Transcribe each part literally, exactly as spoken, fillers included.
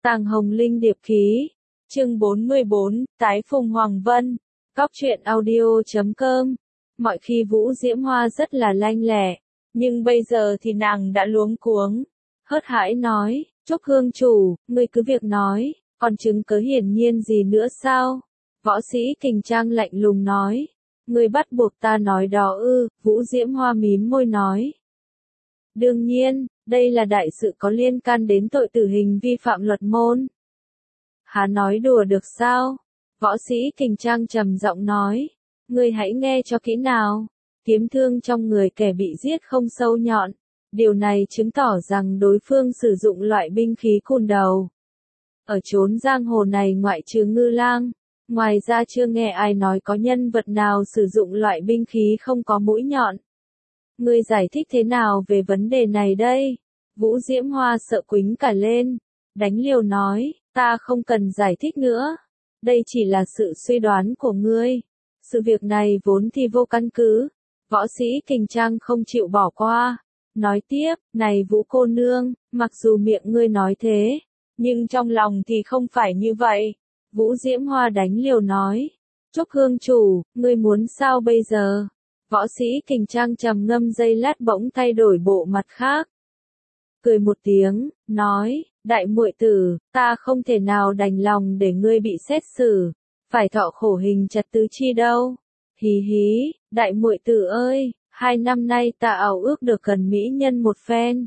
Tàng Hồng Linh điệp khí. Chương bốn mươi bốn, Tái Phùng Hoàng Vân. Cóc truyện audio chấm com. Mọi khi Vũ Diễm Hoa rất là lanh lẹ, nhưng bây giờ thì nàng đã luống cuống. Hớt hải nói, Trúc Hương chủ, ngươi cứ việc nói, còn chứng cớ hiển nhiên gì nữa sao? Võ sĩ Kình Trang lạnh lùng nói, ngươi bắt buộc ta nói đó ư? Vũ Diễm Hoa mím môi nói. Đương nhiên, đây là đại sự có liên can đến tội tử hình vi phạm luật môn. Há nói đùa được sao? Võ sĩ Kình Trang trầm giọng nói, ngươi hãy nghe cho kỹ nào. Kiếm thương trong người kẻ bị giết không sâu nhọn. Điều này chứng tỏ rằng đối phương sử dụng loại binh khí cùn đầu. Ở chốn giang hồ này ngoại trừ Ngư Lang, ngoài ra chưa nghe ai nói có nhân vật nào sử dụng loại binh khí không có mũi nhọn. Ngươi giải thích thế nào về vấn đề này đây? Vũ Diễm Hoa sợ quính cả lên, đánh liều nói, ta không cần giải thích nữa. Đây chỉ là sự suy đoán của ngươi. Sự việc này vốn thì vô căn cứ. Võ sĩ Kình Trang không chịu bỏ qua. Nói tiếp, này Vũ cô nương, mặc dù miệng ngươi nói thế, nhưng trong lòng thì không phải như vậy. Vũ Diễm Hoa đánh liều nói, Trúc Hương chủ, ngươi muốn sao bây giờ? Võ sĩ Kình Trang trầm ngâm giây lát bỗng thay đổi bộ mặt khác. Cười một tiếng, nói, đại muội tử, ta không thể nào đành lòng để ngươi bị xét xử, phải thọ khổ hình trật tứ chi đâu. Hí hí, đại muội tử ơi, hai năm nay ta ảo ước được gần mỹ nhân một phen.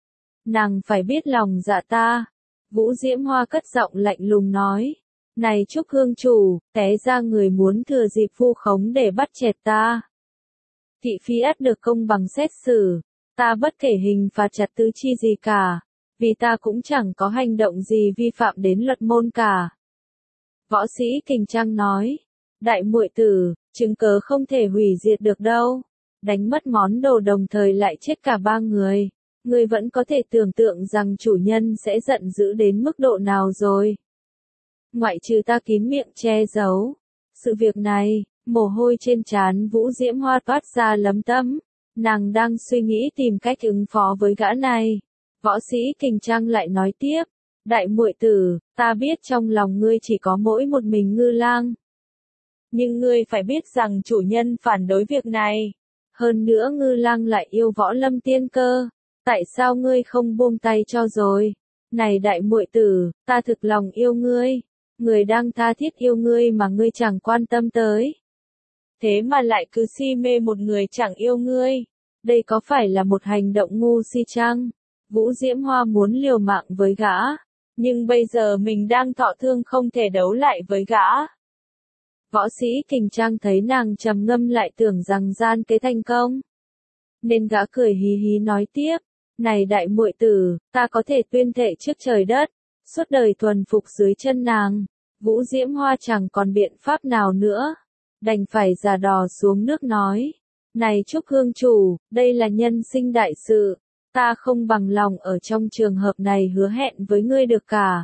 Nàng phải biết lòng dạ ta. Vũ Diễm Hoa cất giọng lạnh lùng nói, này Trúc Hương chủ, té ra người muốn thừa dịp vu khống để bắt chẹt ta. Thị phi ắt được công bằng xét xử, ta bất kể hình phạt trật tứ chi gì cả, vì ta cũng chẳng có hành động gì vi phạm đến luật môn cả. Võ sĩ Kình Trang nói, đại muội tử, chứng cớ không thể hủy diệt được đâu, đánh mất món đồ đồng thời lại chết cả ba người, ngươi vẫn có thể tưởng tượng rằng chủ nhân sẽ giận dữ đến mức độ nào rồi. Ngoại trừ ta kín miệng che giấu sự việc này, mồ hôi trên trán Vũ Diễm Hoa toát ra lấm tấm, nàng đang suy nghĩ tìm cách ứng phó với gã này. Võ sĩ Kình Trang lại nói tiếp, đại muội tử, ta biết trong lòng ngươi chỉ có mỗi một mình Ngư Lang. Nhưng ngươi phải biết rằng chủ nhân phản đối việc này. Hơn nữa Ngư Lang lại yêu Võ Lâm Tiên Cơ. Tại sao ngươi không buông tay cho rồi? Này đại muội tử, ta thực lòng yêu ngươi. Người đang tha thiết yêu ngươi mà ngươi chẳng quan tâm tới. Thế mà lại cứ si mê một người chẳng yêu ngươi. Đây có phải là một hành động ngu si chăng? Vũ Diễm Hoa muốn liều mạng với gã. Nhưng bây giờ mình đang thọ thương không thể đấu lại với gã. Võ sĩ Kình Trang thấy nàng trầm ngâm lại tưởng rằng gian kế thành công. Nên gã cười hí hí nói tiếp, này đại muội tử, ta có thể tuyên thệ trước trời đất, suốt đời thuần phục dưới chân nàng. Vũ Diễm Hoa chẳng còn biện pháp nào nữa, đành phải già đò xuống nước nói, này Trúc Hương chủ, đây là nhân sinh đại sự, ta không bằng lòng ở trong trường hợp này hứa hẹn với ngươi được cả.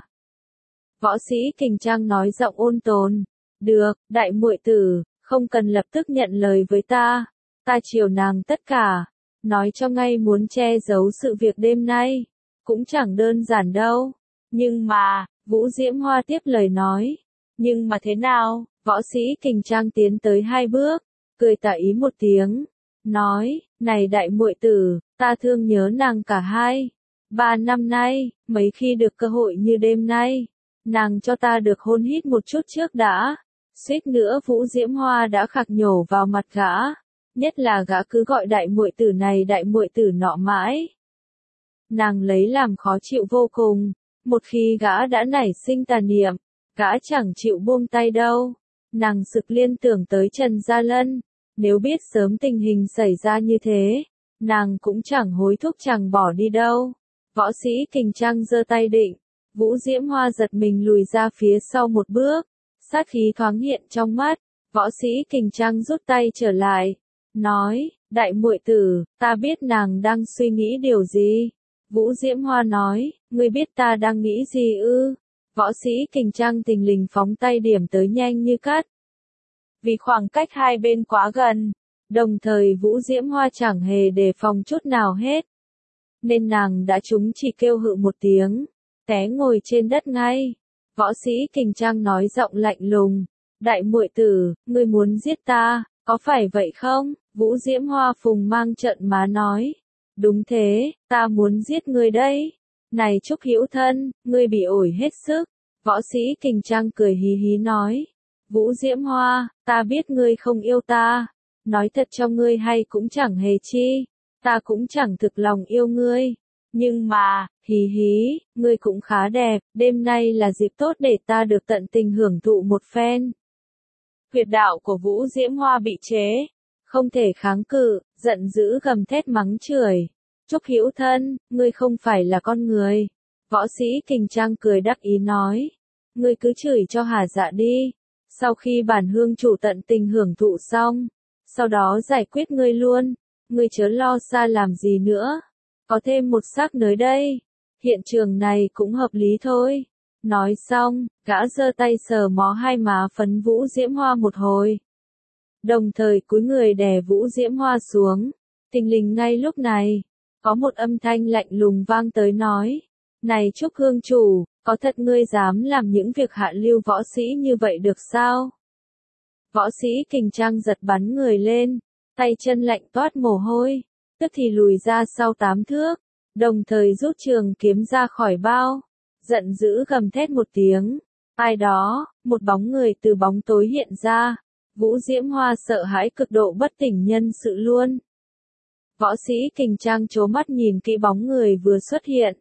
Võ sĩ Kình Trang nói giọng ôn tồn, được, đại muội tử, không cần lập tức nhận lời với ta, ta chiều nàng tất cả, nói cho ngay muốn che giấu sự việc đêm nay, cũng chẳng đơn giản đâu. Nhưng mà, Vũ Diễm Hoa tiếp lời nói, nhưng mà thế nào? Võ sĩ Kình Trang tiến tới hai bước, cười tà ý một tiếng, nói, này đại muội tử, ta thương nhớ nàng cả hai, ba năm nay, mấy khi được cơ hội như đêm nay, nàng cho ta được hôn hít một chút trước đã. Suýt nữa Vũ Diễm Hoa đã khạc nhổ vào mặt gã, nhất là gã cứ gọi đại muội tử này đại muội tử nọ mãi. Nàng lấy làm khó chịu vô cùng, một khi gã đã nảy sinh tà niệm, gã chẳng chịu buông tay đâu. Nàng sực liên tưởng tới Trần Gia Lân, nếu biết sớm tình hình xảy ra như thế, nàng cũng chẳng hối thúc chẳng bỏ đi đâu. Võ sĩ Kình Trang giơ tay định, Vũ Diễm Hoa giật mình lùi ra phía sau một bước, sát khí thoáng hiện trong mắt. Võ sĩ Kình Trang rút tay trở lại, nói, đại muội tử, ta biết nàng đang suy nghĩ điều gì. Vũ Diễm Hoa nói, ngươi biết ta đang nghĩ gì ư? Võ sĩ Kình Trang thình lình phóng tay điểm tới nhanh như cắt. Vì khoảng cách hai bên quá gần, đồng thời Vũ Diễm Hoa chẳng hề đề phòng chút nào hết, nên nàng đã trúng chỉ kêu hự một tiếng, té ngồi trên đất ngay. Võ sĩ Kình Trang nói giọng lạnh lùng, đại muội tử, ngươi muốn giết ta, có phải vậy không? Vũ Diễm Hoa phùng mang trợn má nói, đúng thế, ta muốn giết ngươi đấy. Này Trúc Hữu Thân, ngươi bị ổi hết sức. Võ sĩ Kình Trang cười hí hí nói, Vũ Diễm Hoa, ta biết ngươi không yêu ta, nói thật cho ngươi hay cũng chẳng hề chi, ta cũng chẳng thực lòng yêu ngươi, nhưng mà, hí hí, ngươi cũng khá đẹp, đêm nay là dịp tốt để ta được tận tình hưởng thụ một phen. Huyệt đạo của Vũ Diễm Hoa bị chế, không thể kháng cự, giận dữ gầm thét mắng chửi. Trúc Hữu Thân, ngươi không phải là con người. Võ sĩ Kình Trang cười đắc ý nói, ngươi cứ chửi cho hả dạ đi, sau khi bản hương chủ tận tình hưởng thụ xong, sau đó giải quyết ngươi luôn, ngươi chớ lo xa làm gì nữa, có thêm một xác nới đây, hiện trường này cũng hợp lý thôi. Nói xong, gã giơ tay sờ mó hai má phấn Vũ Diễm Hoa một hồi, đồng thời cúi người đè Vũ Diễm Hoa xuống. Thình lình ngay lúc này, có một âm thanh lạnh lùng vang tới nói, này Trúc Hương chủ, có thật ngươi dám làm những việc hạ lưu võ sĩ như vậy được sao? Võ sĩ Kình Trang giật bắn người lên, tay chân lạnh toát mồ hôi, tức thì lùi ra sau tám thước, đồng thời rút trường kiếm ra khỏi bao, giận dữ gầm thét một tiếng. Ai đó, một bóng người từ bóng tối hiện ra, Vũ Diễm Hoa sợ hãi cực độ bất tỉnh nhân sự luôn. Võ sĩ Kình Trang trố mắt nhìn kỹ bóng người vừa xuất hiện.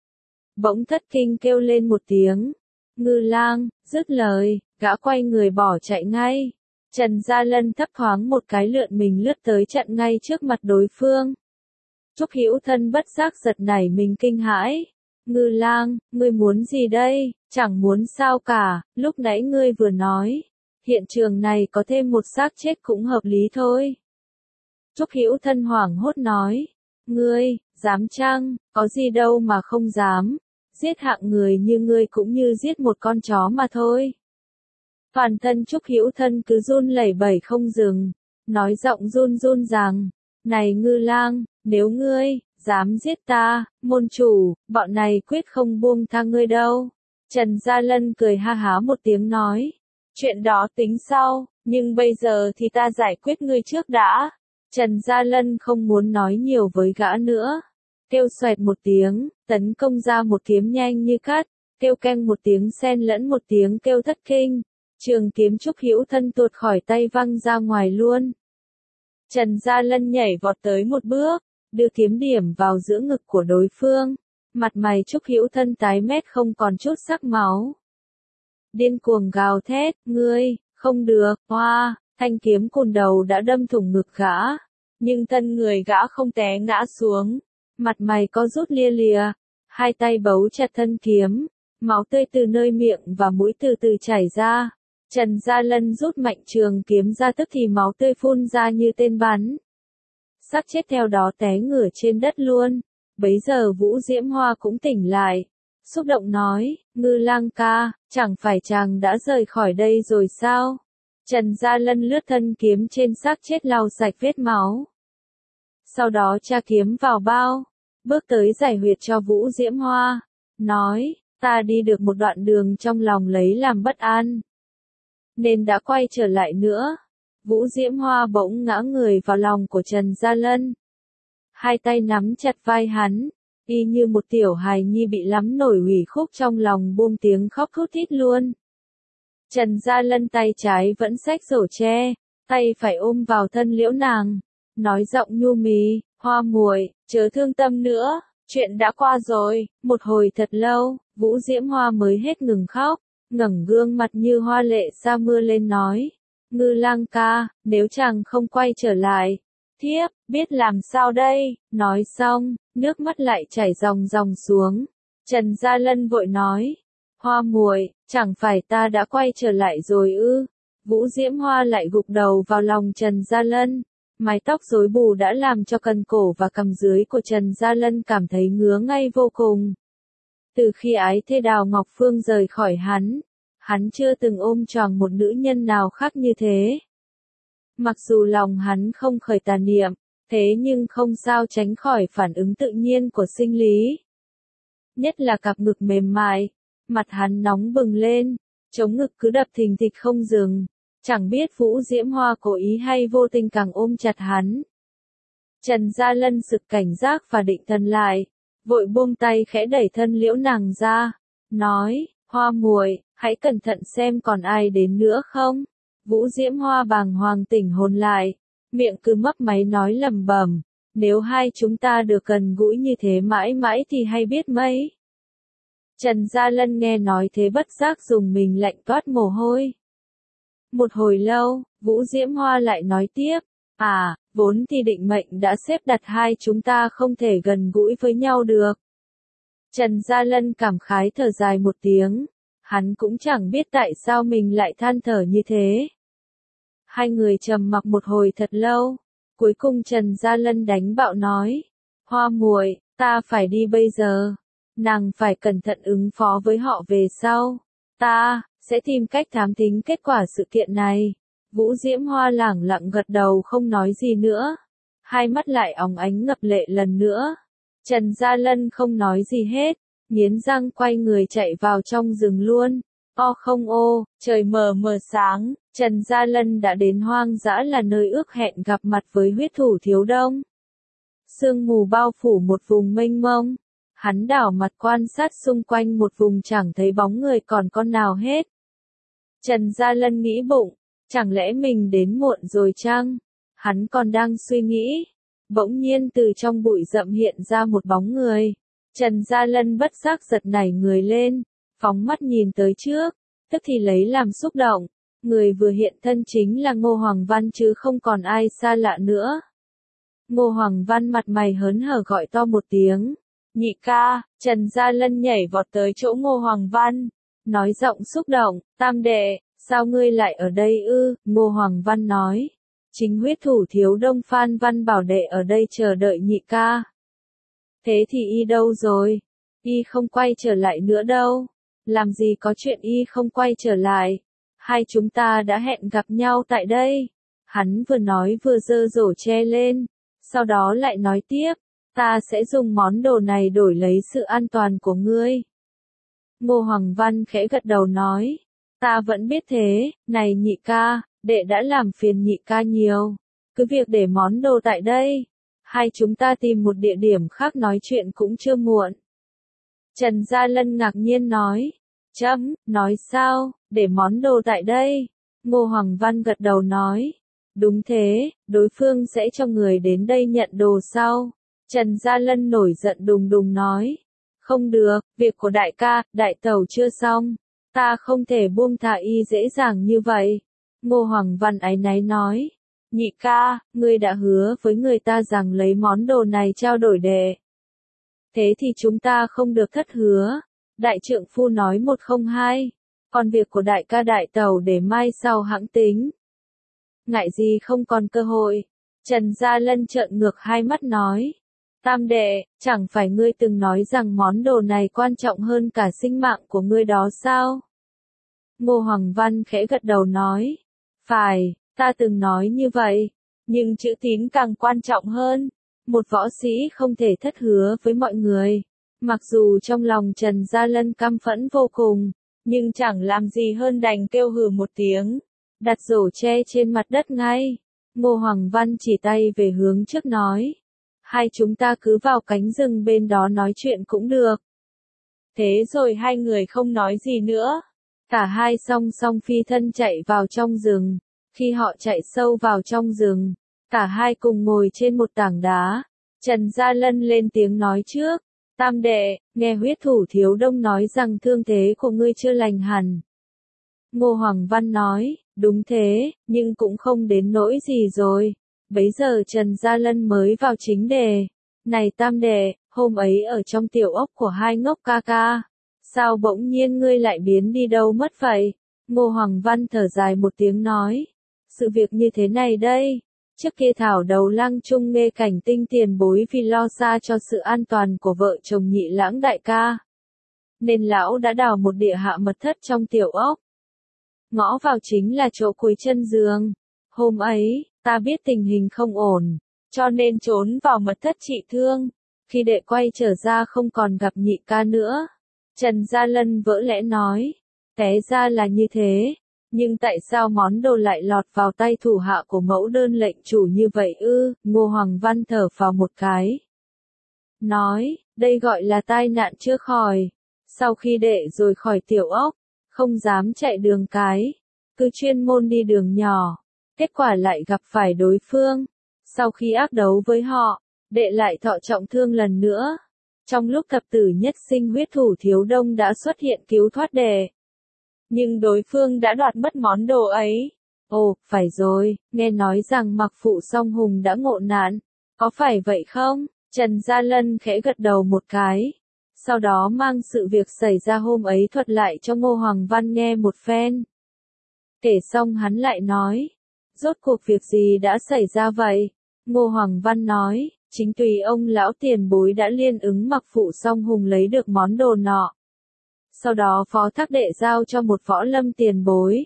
Bỗng thất kinh kêu lên một tiếng. Ngư Lang, dứt lời, gã quay người bỏ chạy ngay. Trần Gia Lân thấp thoáng một cái lượn mình lướt tới chặn ngay trước mặt đối phương. Trúc Hữu Thân bất giác giật nảy mình kinh hãi. Ngư Lang, ngươi muốn gì đây? Chẳng muốn sao cả, lúc nãy ngươi vừa nói. Hiện trường này có thêm một xác chết cũng hợp lý thôi. Trúc Hữu Thân hoảng hốt nói. Ngươi, dám chăng, có gì đâu mà không dám. Giết hạng người như ngươi cũng như giết một con chó mà thôi. Toàn thân Trúc Hữu Thân cứ run lẩy bẩy không dừng, nói giọng run run rằng, này Ngư Lang, nếu ngươi, dám giết ta, môn chủ, bọn này quyết không buông tha ngươi đâu. Trần Gia Lân cười ha há một tiếng nói, chuyện đó tính sau, nhưng bây giờ thì ta giải quyết ngươi trước đã. Trần Gia Lân không muốn nói nhiều với gã nữa. Kêu xoẹt một tiếng, tấn công ra một kiếm nhanh như cắt, kêu keng một tiếng xen lẫn một tiếng kêu thất kinh. Trường kiếm Trúc Hữu Thân tuột khỏi tay văng ra ngoài luôn. Trần Gia Lân nhảy vọt tới một bước, đưa kiếm điểm vào giữa ngực của đối phương. Mặt mày Trúc Hữu Thân tái mét không còn chút sắc máu. Điên cuồng gào thét, ngươi, không được, hoa, thanh kiếm cùn đầu đã đâm thủng ngực gã. Nhưng thân người gã không té ngã xuống. Mặt mày có rút lia lìa, hai tay bấu chặt thân kiếm, máu tươi từ nơi miệng và mũi từ từ chảy ra. Trần Gia Lân rút mạnh trường kiếm ra tức thì máu tươi phun ra như tên bắn. Xác chết theo đó té ngửa trên đất luôn. Bấy giờ Vũ Diễm Hoa cũng tỉnh lại, xúc động nói, Ngư Lang ca, chẳng phải chàng đã rời khỏi đây rồi sao? Trần Gia Lân lướt thân kiếm trên xác chết lau sạch vết máu. Sau đó tra kiếm vào bao, bước tới giải huyệt cho Vũ Diễm Hoa, nói, ta đi được một đoạn đường trong lòng lấy làm bất an, nên đã quay trở lại nữa. Vũ Diễm Hoa bỗng ngã người vào lòng của Trần Gia Lân. Hai tay nắm chặt vai hắn, y như một tiểu hài nhi bị lắm nổi ủy khúc trong lòng buông tiếng khóc thút thít luôn. Trần Gia Lân tay trái vẫn xách rổ tre, tay phải ôm vào thân liễu nàng, nói giọng nhu mì, Hoa muội, chớ thương tâm nữa, chuyện đã qua rồi. Một hồi thật lâu, Vũ Diễm Hoa mới hết ngừng khóc, ngẩng gương mặt như hoa lệ sa mưa lên nói, Ngư Lang ca, nếu chàng không quay trở lại, thiếp, biết làm sao đây? Nói xong, nước mắt lại chảy ròng ròng xuống. Trần Gia Lân vội nói, Hoa muội, chẳng phải ta đã quay trở lại rồi ư? Vũ Diễm Hoa lại gục đầu vào lòng Trần Gia Lân. Mái tóc rối bù đã làm cho cần cổ và cằm dưới của Trần Gia Lân cảm thấy ngứa ngay vô cùng. Từ khi ái thê Đào Ngọc Phương rời khỏi hắn, hắn chưa từng ôm choàng một nữ nhân nào khác như thế. Mặc dù lòng hắn không khởi tà niệm, thế nhưng không sao tránh khỏi phản ứng tự nhiên của sinh lý. nhất là cặp ngực mềm mại. Mặt hắn nóng bừng lên, chống ngực cứ đập thình thịch không dừng. Chẳng biết Vũ Diễm Hoa cố ý hay vô tình càng ôm chặt hắn. Trần Gia Lân sực cảnh giác và định thần lại, vội buông tay khẽ đẩy thân Liễu nàng ra, nói, Hoa muội, hãy cẩn thận xem còn ai đến nữa không. Vũ Diễm Hoa bàng hoàng tỉnh hồn lại, miệng cứ mấp máy nói lẩm bẩm, nếu hai chúng ta được gần gũi như thế mãi mãi thì hay biết mấy. Trần Gia Lân nghe nói thế bất giác dùng mình lạnh toát mồ hôi. Một hồi lâu, Vũ Diễm Hoa lại nói tiếp, à, vốn thì định mệnh đã xếp đặt hai chúng ta không thể gần gũi với nhau được. Trần Gia Lân cảm khái thở dài một tiếng, hắn cũng chẳng biết tại sao mình lại than thở như thế. Hai người trầm mặc một hồi thật lâu, cuối cùng Trần Gia Lân đánh bạo nói, Hoa muội, ta phải đi bây giờ, nàng phải cẩn thận ứng phó với họ về sau, ta sẽ tìm cách thám thính kết quả sự kiện này. Vũ Diễm Hoa lẳng lặng gật đầu không nói gì nữa, hai mắt lại óng ánh ngập lệ lần nữa. Trần Gia Lân không nói gì hết, nghiến răng quay người chạy vào trong rừng luôn. O không ô, trời mờ mờ sáng, Trần Gia Lân đã đến hoang dã là nơi ước hẹn gặp mặt với huyết thủ Thiếu Đông. Sương mù bao phủ một vùng mênh mông, hắn đảo mặt quan sát xung quanh một vùng chẳng thấy bóng người còn con nào hết. Trần Gia Lân nghĩ bụng, chẳng lẽ mình đến muộn rồi chăng? Hắn còn đang suy nghĩ, bỗng nhiên từ trong bụi rậm hiện ra một bóng người. Trần Gia Lân bất giác giật nảy người lên, phóng mắt nhìn tới trước, tức thì lấy làm xúc động, người vừa hiện thân chính là Ngô Hoàng Văn chứ không còn ai xa lạ nữa. Ngô Hoàng Văn mặt mày hớn hở gọi to một tiếng, nhị ca. Trần Gia Lân nhảy vọt tới chỗ Ngô Hoàng Văn, nói giọng xúc động, tam đệ, sao ngươi lại ở đây ư? Ngô Hoàng Văn nói, chính huyết thủ Thiếu Đông Phan Văn Bảo đệ ở đây chờ đợi nhị ca. Thế thì y đâu rồi? Y không quay trở lại nữa đâu. Làm gì có chuyện y không quay trở lại? Hai chúng ta đã hẹn gặp nhau tại đây. Hắn vừa nói vừa giơ rổ tre lên, sau đó lại nói tiếp, ta sẽ dùng món đồ này đổi lấy sự an toàn của ngươi. Ngô Hoàng Văn khẽ gật đầu nói, ta vẫn biết thế, này nhị ca, đệ đã làm phiền nhị ca nhiều, cứ việc để món đồ tại đây, hai chúng ta tìm một địa điểm khác nói chuyện cũng chưa muộn. Trần Gia Lân ngạc nhiên nói, chấm, nói sao, để món đồ tại đây? Ngô Hoàng Văn gật đầu nói, đúng thế, đối phương sẽ cho người đến đây nhận đồ sau. Trần Gia Lân nổi giận đùng đùng nói, không được, việc của đại ca, đại tẩu chưa xong, ta không thể buông thả y dễ dàng như vậy. Ngô Hoàng Văn áy náy nói, nhị ca, ngươi đã hứa với người ta rằng lấy món đồ này trao đổi đệ. Thế thì chúng ta không được thất hứa. Đại trượng phu nói một không hai, còn việc của đại ca đại tẩu để mai sau hãng tính. Ngại gì không còn cơ hội. Trần Gia Lân trợn ngược hai mắt nói, tam đệ, chẳng phải ngươi từng nói rằng món đồ này quan trọng hơn cả sinh mạng của ngươi đó sao? Ngô Hoàng Văn khẽ gật đầu nói, phải, ta từng nói như vậy, nhưng chữ tín càng quan trọng hơn. Một võ sĩ không thể thất hứa với mọi người. Mặc dù trong lòng Trần Gia Lân căm phẫn vô cùng, nhưng chẳng làm gì hơn đành kêu hừ một tiếng, đặt rổ tre trên mặt đất ngay. Ngô Hoàng Văn chỉ tay về hướng trước nói, hai chúng ta cứ vào cánh rừng bên đó nói chuyện cũng được. Thế rồi hai người không nói gì nữa, cả hai song song phi thân chạy vào trong rừng. Khi họ chạy sâu vào trong rừng, cả hai cùng ngồi trên một tảng đá. Trần Gia Lân lên tiếng nói trước, tam đệ, nghe huyết thủ Thiếu Đông nói rằng thương thế của ngươi chưa lành hẳn. Ngô Hoàng Văn nói, đúng thế, nhưng cũng không đến nỗi gì rồi. Bấy giờ Trần Gia Lân mới vào chính đề, này tam đệ, hôm ấy ở trong tiểu ốc của hai ngốc ca ca, sao bỗng nhiên ngươi lại biến đi đâu mất vậy? Ngô Hoàng Văn thở dài một tiếng nói, sự việc như thế này đây. Trước kia Thảo Đầu Lăng Trung nghe cảnh tinh tiền bối vì lo xa cho sự an toàn của vợ chồng Nhị Lãng đại ca, nên lão đã đào một địa hạ mật thất trong tiểu ốc. Ngõ vào chính là chỗ cuối chân giường. Hôm ấy, ta biết tình hình không ổn, cho nên trốn vào mật thất trị thương. Khi đệ quay trở ra không còn gặp nhị ca nữa. Trần Gia Lân vỡ lẽ nói. Té ra là như thế. Nhưng tại sao món đồ lại lọt vào tay thủ hạ của mẫu đơn lệnh chủ như vậy ư? Ngô Hoàng Văn thở phào một cái. Nói, đây gọi là tai nạn chưa khỏi. Sau khi đệ rồi khỏi tiểu ốc, không dám chạy đường cái, cứ chuyên môn đi đường nhỏ. Kết quả lại gặp phải đối phương. Sau khi ác đấu với họ, đệ lại thọ trọng thương lần nữa. Trong lúc thập tử nhất sinh huyết thủ Thiếu Đông đã xuất hiện cứu thoát đệ. Nhưng đối phương đã đoạt mất món đồ ấy. Ồ, phải rồi, nghe nói rằng Mặc Phụ Song Hùng đã ngộ nạn. Có phải vậy không? Trần Gia Lân khẽ gật đầu một cái. Sau đó mang sự việc xảy ra hôm ấy thuật lại cho Ngô Hoàng Văn nghe một phen. Kể xong hắn lại nói. Rốt cuộc việc gì đã xảy ra vậy? Ngô Hoàng Văn nói, chính tùy ông lão tiền bối đã liên ứng Mặc Phụ Song Hùng lấy được món đồ nọ. Sau đó phó thác đệ giao cho một võ lâm tiền bối.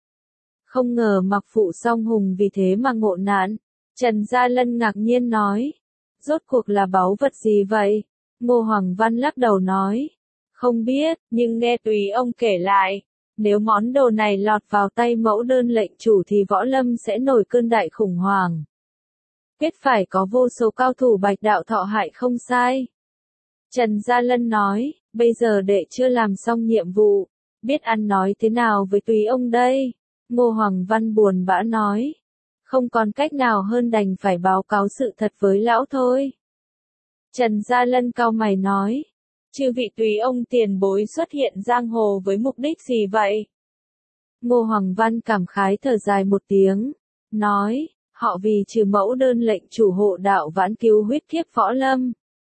Không ngờ Mặc Phụ Song Hùng vì thế mà ngộ nạn. Trần Gia Lân ngạc nhiên nói. Rốt cuộc là báu vật gì vậy? Ngô Hoàng Văn lắc đầu nói. Không biết, nhưng nghe tùy ông kể lại. Nếu món đồ này lọt vào tay mẫu đơn lệnh chủ thì võ lâm sẽ nổi cơn đại khủng hoảng. Biết phải có vô số cao thủ bạch đạo thọ hại không sai. Trần Gia Lân nói, bây giờ đệ chưa làm xong nhiệm vụ, biết ăn nói thế nào với tùy ông đây. Ngô Hoàng Văn buồn bã nói, không còn cách nào hơn đành phải báo cáo sự thật với lão thôi. Trần Gia Lân cau mày nói, chư vị tùy ông tiền bối xuất hiện giang hồ với mục đích gì vậy? Ngô Hoàng Văn cảm khái thở dài một tiếng, nói, họ vì trừ mẫu đơn lệnh chủ hộ đạo vãn cứu huyết kiếp võ lâm.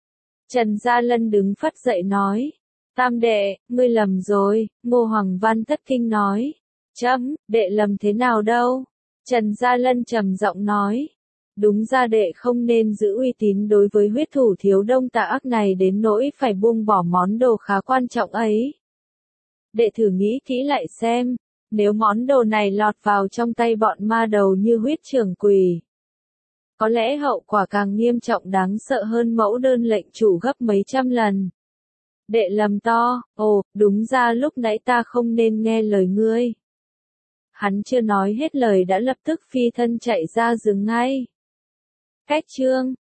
Trần Gia Lân đứng phất dậy nói, tam đệ, ngươi lầm rồi. Ngô Hoàng Văn thất kinh nói, chấm, đệ lầm thế nào đâu? Trần Gia Lân trầm giọng nói, đúng ra đệ không nên giữ uy tín đối với huyết thủ Thiếu Đông tà ác này đến nỗi phải buông bỏ món đồ khá quan trọng ấy. Đệ thử nghĩ kỹ lại xem, nếu món đồ này lọt vào trong tay bọn ma đầu như huyết trưởng quỳ, có lẽ hậu quả càng nghiêm trọng đáng sợ hơn mẫu đơn lệnh chủ gấp mấy trăm lần. Đệ lầm to, ồ, đúng ra lúc nãy ta không nên nghe lời ngươi. Hắn chưa nói hết lời đã lập tức phi thân chạy ra rừng ngay. Cách chương